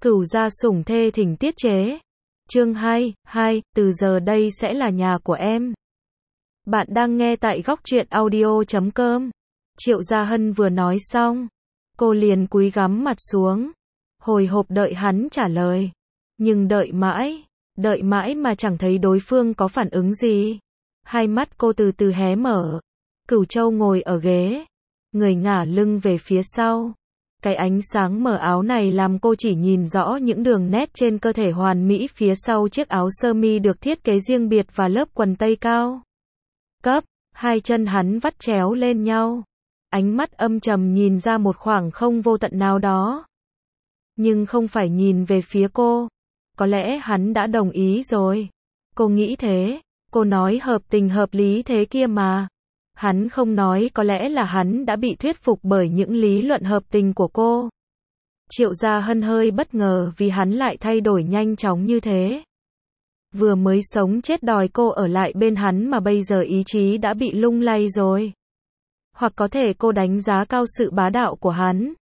Cửu gia sủng thê thỉnh tiết chế. Chương 2, từ giờ đây sẽ là nhà của em. Bạn đang nghe tại góc truyện audio.com. Triệu Gia Hân vừa nói xong, cô liền cúi gắm mặt xuống, hồi hộp đợi hắn trả lời. Nhưng đợi mãi mà chẳng thấy đối phương có phản ứng gì. Hai mắt cô từ từ hé mở. Cửu Châu ngồi ở ghế, người ngả lưng về phía sau. Cái ánh sáng mờ áo này làm cô chỉ nhìn rõ những đường nét trên cơ thể hoàn mỹ phía sau chiếc áo sơ mi được thiết kế riêng biệt và lớp quần tây cao cấp. Hai chân hắn vắt chéo lên nhau, ánh mắt âm trầm nhìn ra một khoảng không vô tận nào đó. Nhưng không phải nhìn về phía cô. Có lẽ hắn đã đồng ý rồi. Cô nghĩ thế, cô nói hợp tình hợp lý thế kia mà. Hắn không nói, có lẽ là hắn đã bị thuyết phục bởi những lý luận hợp tình của cô. Triệu Gia Hân hơi bất ngờ vì hắn lại thay đổi nhanh chóng như thế. Vừa mới sống chết đòi cô ở lại bên hắn mà bây giờ ý chí đã bị lung lay rồi. Hoặc có thể cô đánh giá cao sự bá đạo của hắn.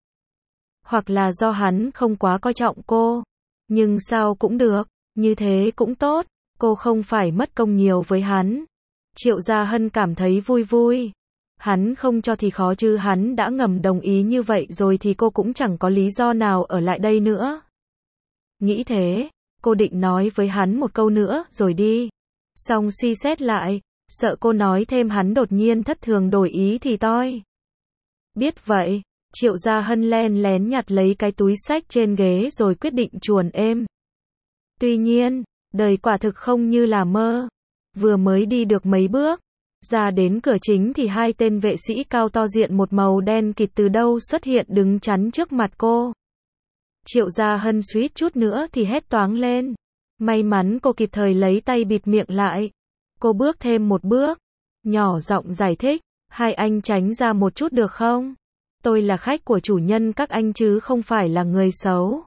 Hoặc là do hắn không quá coi trọng cô. Nhưng sao cũng được, như thế cũng tốt, cô không phải mất công nhiều với hắn. Triệu Gia Hân cảm thấy vui. Hắn không cho thì khó chứ hắn đã ngầm đồng ý như vậy rồi thì cô cũng chẳng có lý do nào ở lại đây nữa. Nghĩ thế, cô định nói với hắn một câu nữa rồi đi. Xong suy xét lại, sợ cô nói thêm hắn đột nhiên thất thường đổi ý thì toi. Biết vậy, Triệu Gia Hân len lén nhặt lấy cái túi xách trên ghế rồi quyết định chuồn êm. Tuy nhiên, đời quả thực không như là mơ. Vừa mới đi được mấy bước, ra đến cửa chính thì hai tên vệ sĩ cao to diện một màu đen kịt từ đâu xuất hiện đứng chắn trước mặt cô. Triệu Gia Hân suýt chút nữa thì hét toáng lên. May mắn cô kịp thời lấy tay bịt miệng lại. Cô bước thêm một bước, nhỏ giọng giải thích, hai anh tránh ra một chút được không? Tôi là khách của chủ nhân các anh chứ không phải là người xấu.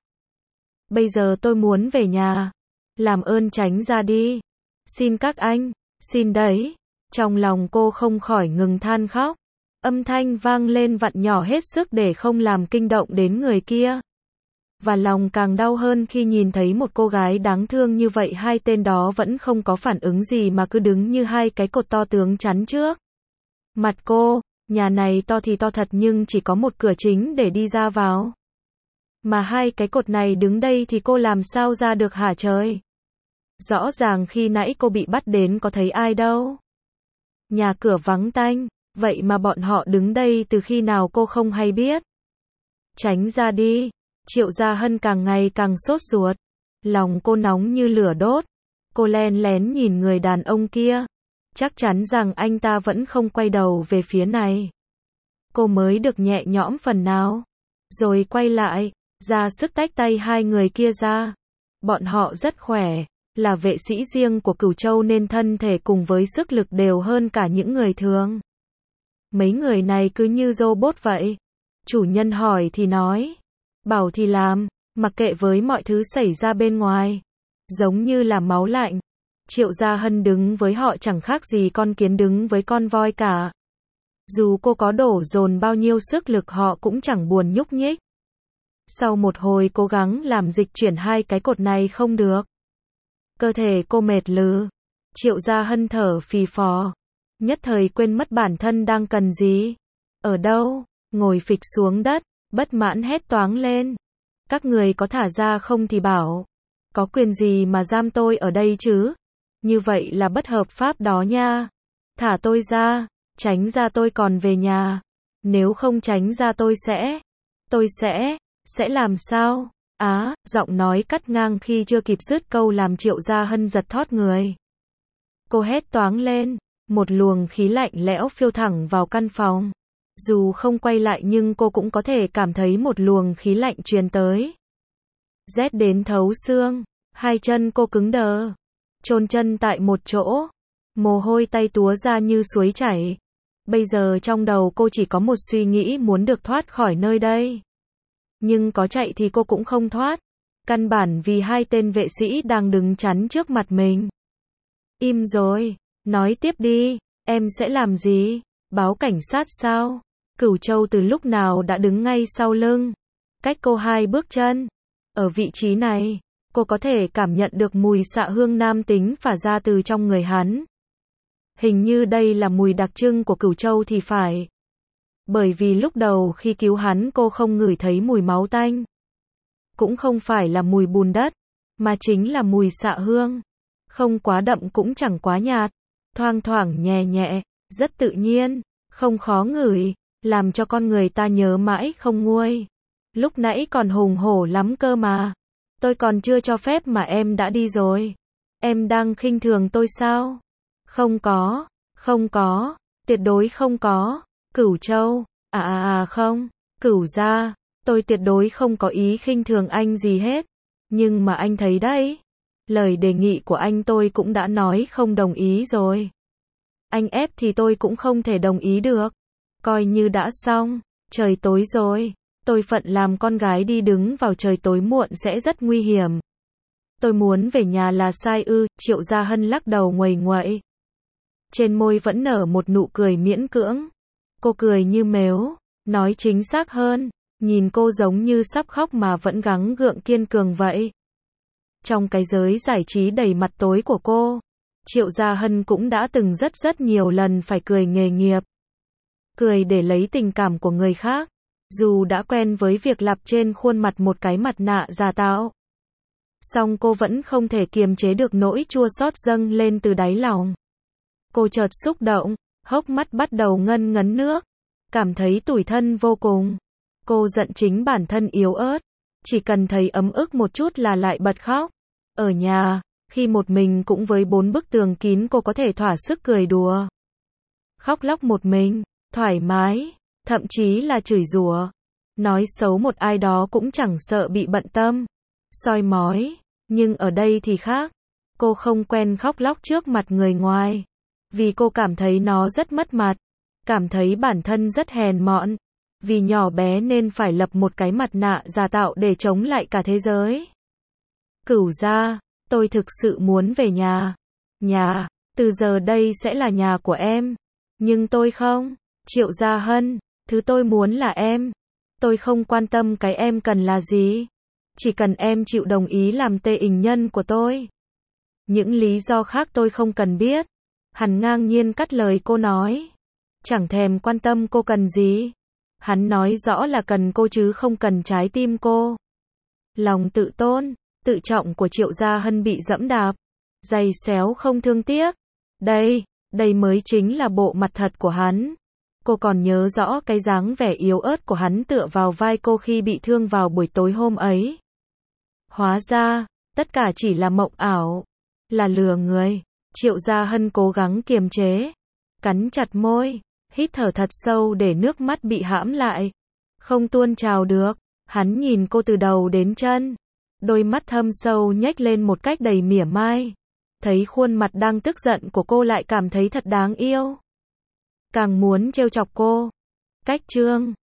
Bây giờ tôi muốn về nhà. Làm ơn tránh ra đi. Xin các anh, xin đấy. Trong lòng cô không khỏi ngừng than khóc. Âm thanh vang lên vặn nhỏ hết sức để không làm kinh động đến người kia. Và lòng càng đau hơn khi nhìn thấy một cô gái đáng thương như vậy. Hai tên đó vẫn không có phản ứng gì mà cứ đứng như hai cái cột to tướng chắn trước mặt cô. Nhà này to thì to thật nhưng chỉ có một cửa chính để đi ra vào. Mà hai cái cột này đứng đây thì cô làm sao ra được hả trời? Rõ ràng khi nãy cô bị bắt đến có thấy ai đâu. Nhà cửa vắng tanh, vậy mà bọn họ đứng đây từ khi nào cô không hay biết. Tránh ra đi. Triệu Gia Hân càng ngày càng sốt ruột. Lòng cô nóng như lửa đốt. Cô len lén nhìn người đàn ông kia. Chắc chắn rằng anh ta vẫn không quay đầu về phía này. Cô mới được nhẹ nhõm phần nào. Rồi quay lại, ra sức tách tay hai người kia ra. Bọn họ rất khỏe, là vệ sĩ riêng của Cửu Châu nên thân thể cùng với sức lực đều hơn cả những người thường. Mấy người này cứ như robot vậy. Chủ nhân hỏi thì nói, bảo thì làm, mặc kệ với mọi thứ xảy ra bên ngoài. Giống như là máu lạnh. Triệu Gia Hân đứng với họ chẳng khác gì con kiến đứng với con voi cả. Dù cô có đổ dồn bao nhiêu sức lực họ cũng chẳng buồn nhúc nhích. Sau một hồi cố gắng làm dịch chuyển hai cái cột này không được. Cơ thể cô mệt lử. Triệu Gia Hân thở phì phò. Nhất thời quên mất bản thân đang cần gì. Ở đâu, ngồi phịch xuống đất, bất mãn hét toáng lên. Các người có thả ra không thì bảo. Có quyền gì mà giam tôi ở đây chứ? Như vậy là bất hợp pháp đó nha. Thả tôi ra, tránh ra tôi còn về nhà. Nếu không tránh ra tôi sẽ làm sao? Giọng nói cắt ngang khi chưa kịp dứt câu làm Triệu Gia Hân giật thót người. Cô hét toáng lên, một luồng khí lạnh lẽo phiêu thẳng vào căn phòng. Dù không quay lại nhưng cô cũng có thể cảm thấy một luồng khí lạnh truyền tới. Rét đến thấu xương, hai chân cô cứng đờ, chôn chân tại một chỗ, mồ hôi tay túa ra như suối chảy. Bây giờ trong đầu cô chỉ có một suy nghĩ muốn được thoát khỏi nơi đây. Nhưng có chạy thì cô cũng không thoát. Căn bản vì hai tên vệ sĩ đang đứng chắn trước mặt mình. Im rồi, nói tiếp đi, em sẽ làm gì? Báo cảnh sát sao? Cửu Châu từ lúc nào đã đứng ngay sau lưng, cách cô hai bước chân. Ở vị trí này, cô có thể cảm nhận được mùi xạ hương nam tính phả ra từ trong người hắn. Hình như đây là mùi đặc trưng của Cửu Châu thì phải. Bởi vì lúc đầu khi cứu hắn cô không ngửi thấy mùi máu tanh. Cũng không phải là mùi bùn đất, mà chính là mùi xạ hương. Không quá đậm cũng chẳng quá nhạt, thoang thoảng nhẹ nhẹ, rất tự nhiên, không khó ngửi, làm cho con người ta nhớ mãi không nguôi. Lúc nãy còn hùng hổ lắm cơ mà. Tôi còn chưa cho phép mà em đã đi rồi. Em đang khinh thường tôi sao? Không có, tuyệt đối không có. Cửu Châu, không, Cửu gia, tôi tuyệt đối không có ý khinh thường anh gì hết. Nhưng mà anh thấy đấy, lời đề nghị của anh tôi cũng đã nói không đồng ý rồi. Anh ép thì tôi cũng không thể đồng ý được. Coi như đã xong, trời tối rồi. Tôi phận làm con gái đi đứng vào trời tối muộn sẽ rất nguy hiểm. Tôi muốn về nhà là sai ư? Triệu Gia Hân lắc đầu nguầy nguậy. Trên môi vẫn nở một nụ cười miễn cưỡng. Cô cười như mếu, nói chính xác hơn, nhìn cô giống như sắp khóc mà vẫn gắng gượng kiên cường vậy. Trong cái giới giải trí đầy mặt tối của cô, Triệu Gia Hân cũng đã từng rất nhiều lần phải cười nghề nghiệp. Cười để lấy tình cảm của người khác. Dù đã quen với việc lặp trên khuôn mặt một cái mặt nạ giả tạo, song cô vẫn không thể kiềm chế được nỗi chua xót dâng lên từ đáy lòng. Cô chợt xúc động, hốc mắt bắt đầu ngân ngấn nước, cảm thấy tủi thân vô cùng. Cô giận chính bản thân yếu ớt, chỉ cần thấy ấm ức một chút là lại bật khóc. Ở nhà, khi một mình cũng với 4 bức tường kín cô có thể thỏa sức cười đùa. Khóc lóc một mình, thoải mái. Thậm chí là chửi rủa, nói xấu một ai đó cũng chẳng sợ bị bận tâm, soi mói. Nhưng ở đây thì khác. Cô không quen khóc lóc trước mặt người ngoài. Vì cô cảm thấy nó rất mất mặt. Cảm thấy bản thân rất hèn mọn. Vì nhỏ bé nên phải lập một cái mặt nạ giả tạo để chống lại cả thế giới. Cửu gia, tôi thực sự muốn về nhà. Nhà, từ giờ đây sẽ là nhà của em. Nhưng tôi không. Triệu Gia Hân. Thứ tôi muốn là em. Tôi không quan tâm cái em cần là gì. Chỉ cần em chịu đồng ý làm tê ình nhân của tôi. Những lý do khác tôi không cần biết. Hắn ngang nhiên cắt lời cô nói. Chẳng thèm quan tâm cô cần gì. Hắn nói rõ là cần cô chứ không cần trái tim cô. Lòng tự tôn, tự trọng của Triệu Gia Hân bị dẫm đạp. Giày xéo không thương tiếc. Đây mới chính là bộ mặt thật của hắn. Cô còn nhớ rõ cái dáng vẻ yếu ớt của hắn tựa vào vai cô khi bị thương vào buổi tối hôm ấy. Hóa ra, tất cả chỉ là mộng ảo, là lừa người. Triệu Gia Hân cố gắng kiềm chế, cắn chặt môi, hít thở thật sâu để nước mắt bị hãm lại, không tuôn trào được. Hắn nhìn cô từ đầu đến chân, đôi mắt thâm sâu nhếch lên một cách đầy mỉa mai. Thấy khuôn mặt đang tức giận của cô lại cảm thấy thật đáng yêu. Càng muốn trêu chọc cô. Cách chương